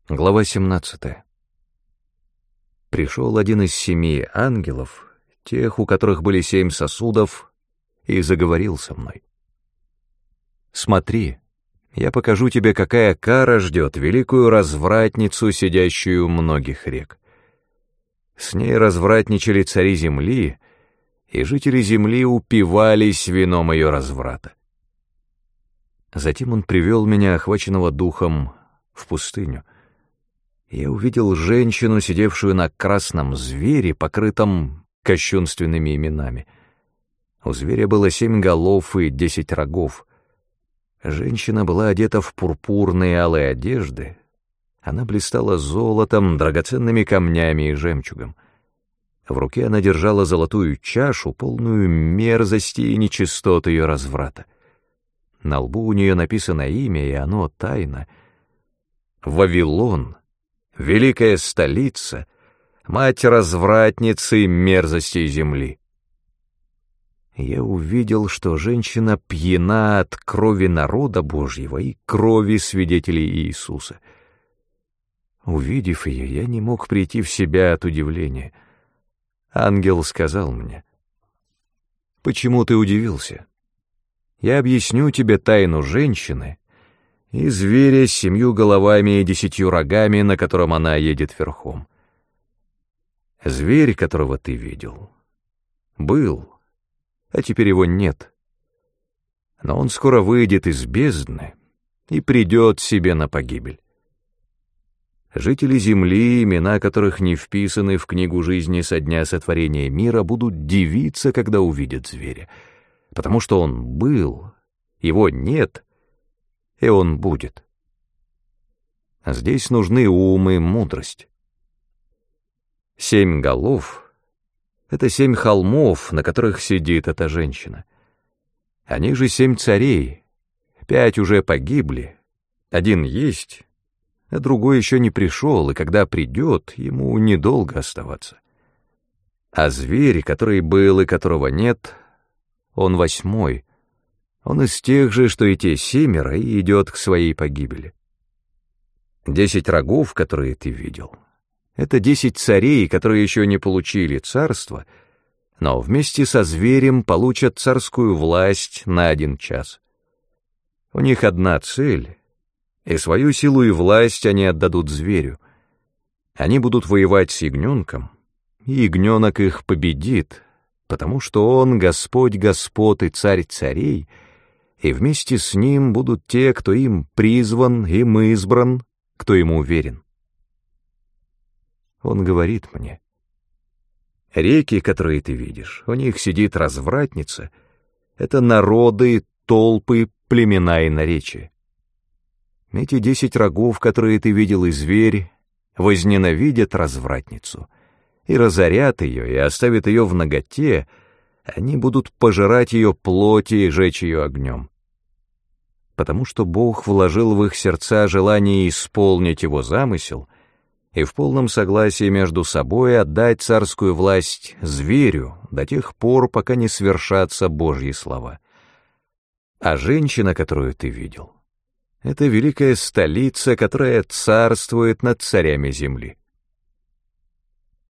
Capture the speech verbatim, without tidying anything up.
Глава семнадцатая. Пришел один из семи ангелов, тех, у которых были семь сосудов, и заговорил со мной. «Смотри, я покажу тебе, какая кара ждет великую развратницу, сидящую у многих рек. С ней развратничали цари земли, и жители земли упивались вином ее разврата. Затем он привел меня, охваченного духом, в пустыню. Я увидел женщину, сидевшую на красном звере, покрытом кощунственными именами. У зверя было семь голов и десять рогов. Женщина была одета в пурпурные алые одежды. Она блистала золотом, драгоценными камнями и жемчугом. В руке она держала золотую чашу, полную мерзости и нечистот ее разврата. На лбу у нее написано имя, и оно тайно. Вавилон, великая столица, мать развратницы и мерзостей земли. Я увидел, что женщина пьяна от крови народа Божьего и крови свидетелей Иисуса. Увидев ее, я не мог прийти в себя от удивления. Ангел сказал мне: «Почему ты удивился? Я объясню тебе тайну женщины и зверя с семью головами и десятью рогами, на котором она едет верхом. Зверь, которого ты видел, был, а теперь его нет. Но он скоро выйдет из бездны и придет себе на погибель. Жители земли, имена которых не вписаны в книгу жизни со дня сотворения мира, будут дивиться, когда увидят зверя, потому что он был, его нет, и он будет. Здесь нужны ум и мудрость. Семь голов — это семь холмов, на которых сидит эта женщина. Они же семь царей, пять уже погибли, один есть, а другой еще не пришел, и когда придет, ему недолго оставаться. А зверь, который был и которого нет, он восьмой, он из тех же, что и те семеро, и идет к своей погибели. Десять рогов, которые ты видел, это десять царей, которые еще не получили царство, но вместе со зверем получат царскую власть на один час. У них одна цель, и свою силу и власть они отдадут зверю. Они будут воевать с ягненком, и ягненок их победит, потому что он Господь господ и царь царей, и вместе с ним будут те, кто им призван, им избран, кто ему уверен. Он говорит мне: реки, которые ты видишь, у них сидит развратница, это народы, толпы, племена и наречия. Эти десять рогов, которые ты видел, и зверь, возненавидят развратницу, и разорят ее, и оставят ее в наготе, они будут пожирать ее плоть и жечь ее огнем. Потому что Бог вложил в их сердца желание исполнить его замысел и в полном согласии между собой отдать царскую власть зверю до тех пор, пока не свершатся Божьи слова. А женщина, которую ты видел, это великая столица, которая царствует над царями земли.